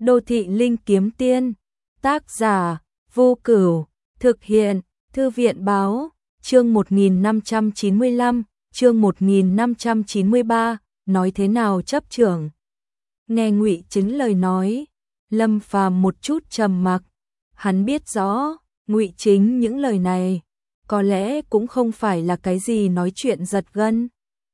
Đô thị linh kiếm tiên, tác giả, Vô Cửu, thực hiện, Thư viện báo, chương 1595, chương 1593, nói thế nào chấp trưởng. Nghe Ngụy Chính lời nói, Lâm Phàm một chút trầm mặc, hắn biết rõ, Ngụy Chính những lời này, có lẽ cũng không phải là cái gì nói chuyện giật gân,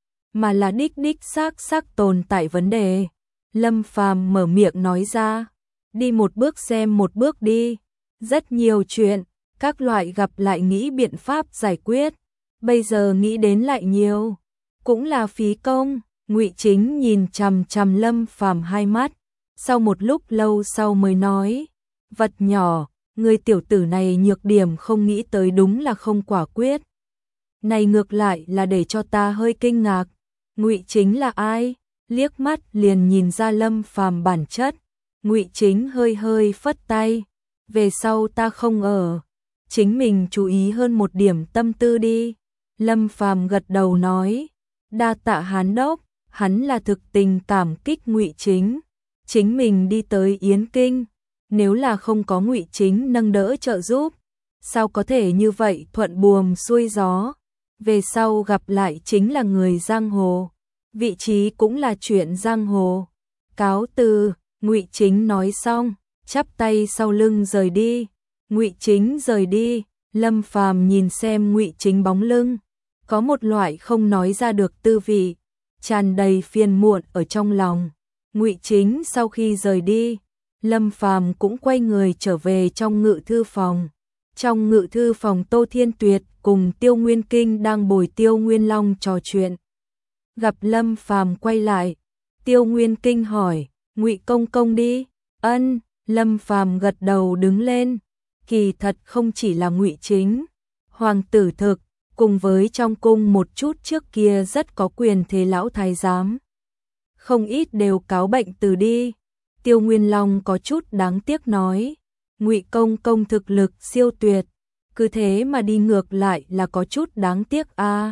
mà là đích xác tồn tại vấn đề. Lâm Phàm mở miệng nói ra, đi một bước xem một bước đi, rất nhiều chuyện, các loại gặp lại nghĩ biện pháp giải quyết, bây giờ nghĩ đến lại nhiều, cũng là phí công. Ngụy Chính nhìn chằm chằm Lâm Phàm hai mắt, sau một lúc lâu sau mới nói, vật nhỏ, người tiểu tử này nhược điểm không nghĩ tới đúng là không quả quyết. Này ngược lại là để cho ta hơi kinh ngạc, Ngụy Chính là ai? Liếc mắt liền nhìn ra Lâm Phàm bản chất, Ngụy Chính hơi phất tay, về sau ta không ở, chính mình chú ý hơn một điểm tâm tư đi. Lâm Phàm gật đầu nói, đa tạ Hán đốc, hắn là thực tình cảm kích Ngụy Chính, chính mình đi tới Yến Kinh, nếu là không có Ngụy Chính nâng đỡ trợ giúp, sao có thể như vậy thuận buồm xuôi gió, về sau gặp lại chính là người giang hồ, vị trí cũng là chuyện giang hồ. Cáo từ. Ngụy Chính nói xong, chắp tay sau lưng rời đi. Ngụy Chính rời đi, Lâm Phàm nhìn xem Ngụy Chính bóng lưng, có một loại không nói ra được tư vị, tràn đầy phiền muộn ở trong lòng. Ngụy Chính sau khi rời đi, Lâm Phàm cũng quay người trở về trong ngự thư phòng. Trong ngự thư phòng Tô Thiên Tuyệt cùng Tiêu Nguyên Kinh đang bồi Tiêu Nguyên Long trò chuyện. Gặp Lâm Phàm quay lại, Tiêu Nguyên Kinh hỏi, Ngụy công công đi. Ân. Lâm Phàm gật đầu đứng lên. Kỳ thật không chỉ là Ngụy Chính, hoàng tử thực, cùng với trong cung một chút trước kia rất có quyền thế lão thái giám, không ít đều cáo bệnh từ đi. Tiêu Nguyên Long có chút đáng tiếc nói, Ngụy công công thực lực siêu tuyệt, cứ thế mà đi ngược lại là có chút đáng tiếc a.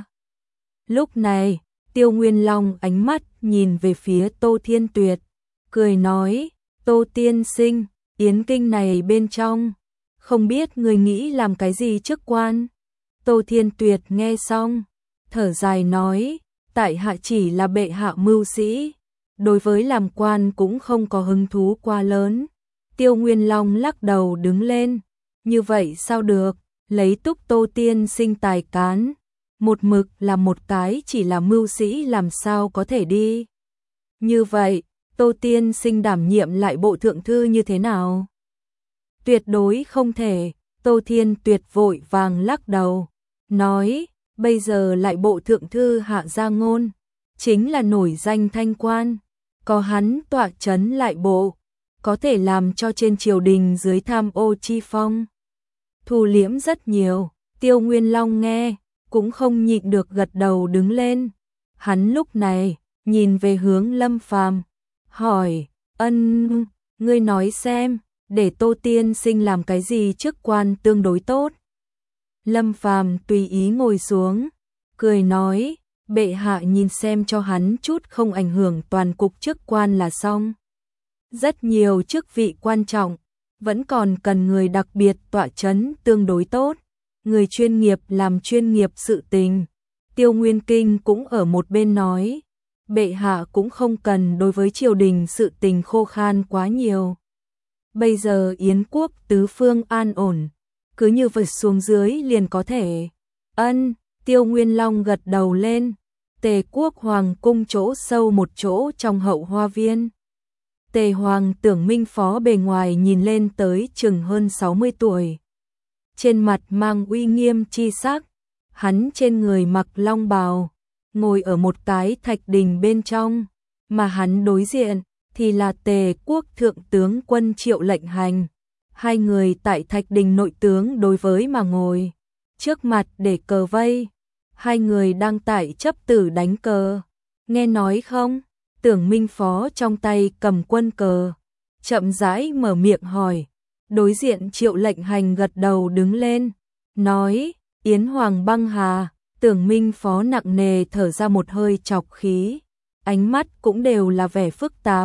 Lúc này, Tiêu Nguyên Long ánh mắt nhìn về phía Tô Thiên Tuyệt, cười nói, Tô tiên sinh, Yến Kinh này bên trong, không biết người nghĩ làm cái gì chức quan. Tô Thiên Tuyệt nghe xong, thở dài nói, tại hạ chỉ là bệ hạ mưu sĩ, đối với làm quan cũng không có hứng thú quá lớn. Tiêu Nguyên Long lắc đầu đứng lên, như vậy sao được, lấy Túc Tô tiên sinh tài cán, một mực là một cái chỉ là mưu sĩ làm sao có thể đi. Như vậy, Tô tiên sinh đảm nhiệm lại bộ thượng thư như thế nào? Tuyệt đối không thể. Tô Thiên Tuyệt vội vàng lắc đầu, nói, bây giờ lại bộ thượng thư Hạ Gia Ngôn, chính là nổi danh thanh quan, có hắn tọa chấn lại bộ, có thể làm cho trên triều đình dưới tham ô chi phong thu liễm rất nhiều. Tiêu Nguyên Long nghe, cũng không nhịn được gật đầu đứng lên. Hắn lúc này, nhìn về hướng Lâm Phàm, hỏi, Ân, ngươi nói xem, để Tô tiên sinh làm cái gì chức quan tương đối tốt. Lâm Phàm tùy ý ngồi xuống, cười nói, bệ hạ nhìn xem cho hắn chút không ảnh hưởng toàn cục chức quan là xong. Rất nhiều chức vị quan trọng, vẫn còn cần người đặc biệt tọa chấn tương đối tốt, người chuyên nghiệp làm chuyên nghiệp sự tình. Tiêu Nguyên Kinh cũng ở một bên nói, bệ hạ cũng không cần đối với triều đình sự tình khô khan quá nhiều. Bây giờ Yến quốc tứ phương an ổn, cứ như vậy xuống dưới liền có thể. Ân. Tiêu Nguyên Long gật đầu lên. Tề quốc hoàng cung chỗ sâu một chỗ trong hậu hoa viên. Tề hoàng Tưởng Minh Phó bề ngoài nhìn lên tới chừng hơn 60 tuổi. Trên mặt mang uy nghiêm chi sắc, hắn trên người mặc long bào, ngồi ở một cái thạch đình bên trong, mà hắn đối diện thì là Tề quốc thượng tướng quân Triệu Lệnh Hành. Hai người tại thạch đình nội tướng đối với mà ngồi, trước mặt để cờ vây, hai người đang tại chấp tử đánh cờ. Nghe nói không? Tưởng Minh Phó trong tay cầm quân cờ, chậm rãi mở miệng hỏi. Đối diện Triệu Lệnh Hành gật đầu đứng lên, nói, Yến Hoàng băng hà. Tưởng Minh Phó nặng nề thở ra một hơi trọc khí, ánh mắt cũng đều là vẻ phức tạp.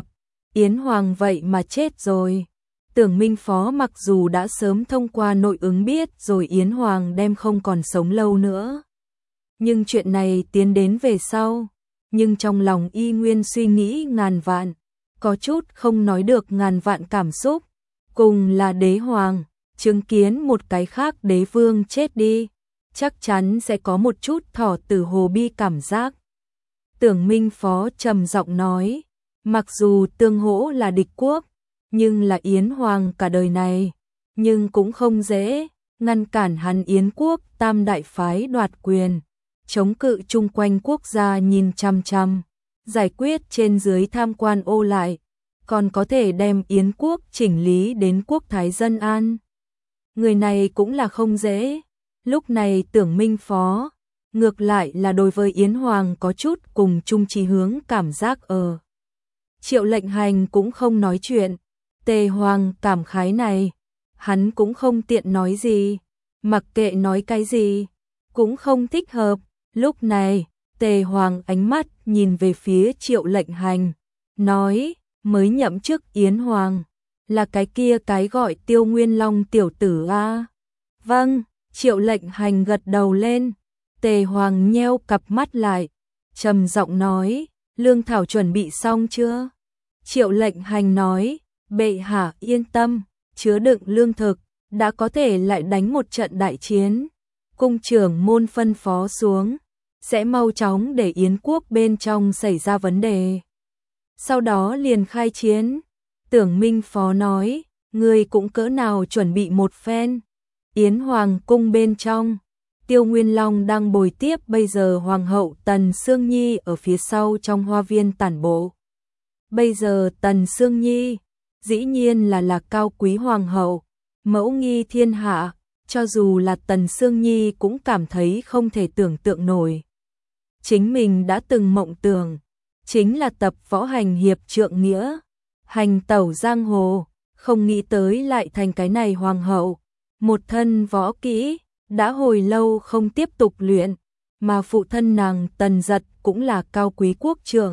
Yến Hoàng vậy mà chết rồi. Tưởng Minh Phó mặc dù đã sớm thông qua nội ứng biết rồi Yến Hoàng đem không còn sống lâu nữa. Nhưng chuyện này tiến đến về sau, nhưng trong lòng y nguyên suy nghĩ ngàn vạn, có chút không nói được ngàn vạn cảm xúc, cùng là đế hoàng, chứng kiến một cái khác đế vương chết đi, chắc chắn sẽ có một chút thỏ tử hồ bi cảm giác. Tưởng Minh Phó trầm giọng nói, mặc dù tương hỗ là địch quốc, nhưng là Yến Hoàng cả đời này, nhưng cũng không dễ, ngăn cản hắn Yến quốc tam đại phái đoạt quyền, chống cự chung quanh quốc gia nhìn chăm chăm, giải quyết trên dưới tham quan ô lại, còn có thể đem Yến quốc chỉnh lý đến quốc thái dân an. Người này cũng là không dễ, lúc này Tưởng Minh Phó, ngược lại là đối với Yến Hoàng có chút cùng chung chí hướng cảm giác ở. Triệu Lệnh Hành cũng không nói chuyện, Tề Hoàng cảm khái này, hắn cũng không tiện nói gì, mặc kệ nói cái gì, cũng không thích hợp. Lúc này, Tề Hoàng ánh mắt nhìn về phía Triệu Lệnh Hành, nói, mới nhậm chức Yến Hoàng, là cái kia cái gọi Tiêu Nguyên Long tiểu tử a? Vâng, Triệu Lệnh Hành gật đầu lên, Tề Hoàng nheo cặp mắt lại, trầm giọng nói, lương thảo chuẩn bị xong chưa? Triệu Lệnh Hành nói, bệ hạ yên tâm, chứa đựng lương thực, đã có thể lại đánh một trận đại chiến. Cung trưởng môn phân phó xuống, sẽ mau chóng để Yến quốc bên trong xảy ra vấn đề. Sau đó liền khai chiến. Tưởng Minh Phó nói, người cũng cỡ nào chuẩn bị một phen. Yến Hoàng cung bên trong, Tiêu Nguyên Long đang bồi tiếp bây giờ Hoàng hậu Tần Sương Nhi ở phía sau trong hoa viên tản bộ. Bây giờ Tần Sương Nhi, dĩ nhiên là cao quý Hoàng hậu, mẫu nghi thiên hạ, cho dù là Tần Sương Nhi cũng cảm thấy không thể tưởng tượng nổi. Chính mình đã từng mộng tưởng, chính là tập võ hành hiệp trượng nghĩa, hành tẩu giang hồ, không nghĩ tới lại thành cái này hoàng hậu, một thân võ kỹ, đã hồi lâu không tiếp tục luyện, mà phụ thân nàng Tần Giật cũng là cao quý quốc trưởng.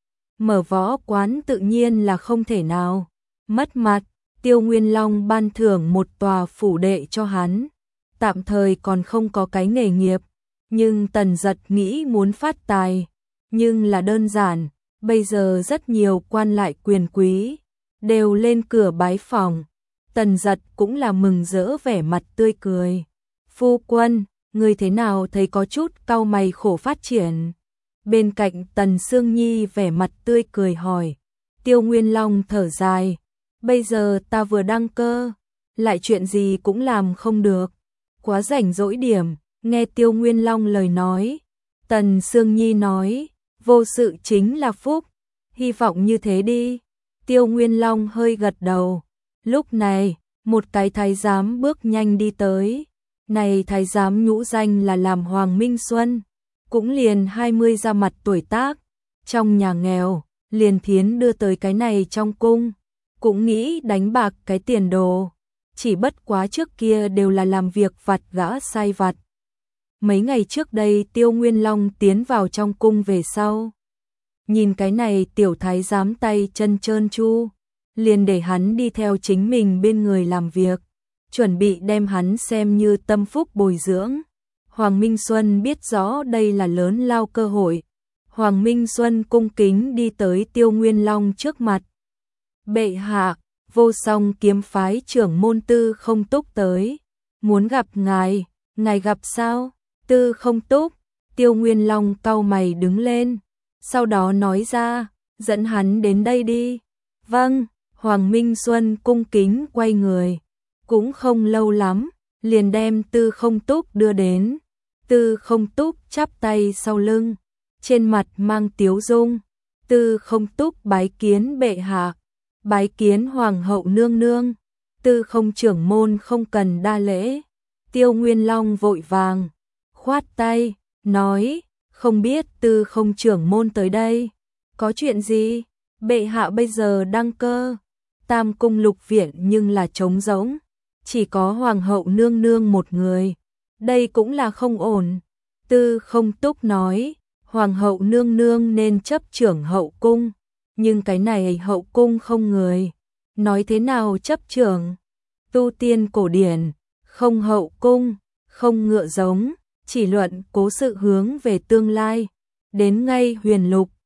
Mở võ quán tự nhiên là không thể nào mất mặt, Tiêu Nguyên Long ban thưởng một tòa phủ đệ cho hắn, tạm thời còn không có cái nghề nghiệp, nhưng Tần Giật nghĩ muốn phát tài, nhưng là đơn giản, bây giờ rất nhiều quan lại quyền quý đều lên cửa bái phỏng. Tần Giật cũng là mừng rỡ vẻ mặt tươi cười. Phu quân, người thế nào thấy có chút cau mày khổ phát triển? Bên cạnh Tần Sương Nhi vẻ mặt tươi cười hỏi. Tiêu Nguyên Long thở dài. Bây giờ ta vừa đăng cơ, lại chuyện gì cũng làm không được. Quá rảnh rỗi điểm, nghe Tiêu Nguyên Long lời nói. Tần Sương Nhi nói, vô sự chính là phúc, hy vọng như thế đi. Tiêu Nguyên Long hơi gật đầu. Lúc này, một cái thái giám bước nhanh đi tới. Này thái giám nhũ danh là làm Hoàng Minh Xuân, cũng liền 20 ra mặt tuổi tác, trong nhà nghèo, liền thiến đưa tới cái này trong cung, cũng nghĩ đánh bạc cái tiền đồ, chỉ bất quá trước kia đều là làm việc vặt gã sai vặt. Mấy ngày trước đây Tiêu Nguyên Long tiến vào trong cung về sau, nhìn cái này tiểu thái giám tay chân trơn tru, liền để hắn đi theo chính mình bên người làm việc, chuẩn bị đem hắn xem như tâm phúc bồi dưỡng. Hoàng Minh Xuân biết rõ đây là lớn lao cơ hội. Hoàng Minh Xuân cung kính đi tới Tiêu Nguyên Long trước mặt. Bệ hạ, Vô Song kiếm phái trưởng môn Tư Không Túc tới, muốn gặp ngài, ngài gặp sao? Tư Không Túc. Tiêu Nguyên Long cau mày đứng lên, sau đó nói ra, dẫn hắn đến đây đi. Vâng. Hoàng Minh Xuân cung kính quay người, cũng không lâu lắm, liền đem Tư Không Túc đưa đến. Tư Không Túc chắp tay sau lưng, trên mặt mang tiếu dung. Tư Không Túc bái kiến bệ hạ, bái kiến hoàng hậu nương nương. Tư Không trưởng môn không cần đa lễ. Tiêu Nguyên Long vội vàng khoát tay, nói, không biết Tư Không trưởng môn tới đây, có chuyện gì? Bệ hạ bây giờ đăng cơ, Tam cung lục viện nhưng là trống rỗng, chỉ có hoàng hậu nương nương một người, đây cũng là không ổn. Tư Không Túc nói, hoàng hậu nương nương nên chấp trưởng hậu cung, Nhưng cái này hậu cung không người, nói thế nào chấp trưởng, tu tiên cổ điển, không hậu cung, không ngựa giống, chỉ luận cố sự hướng về tương lai, đến ngay huyền lục,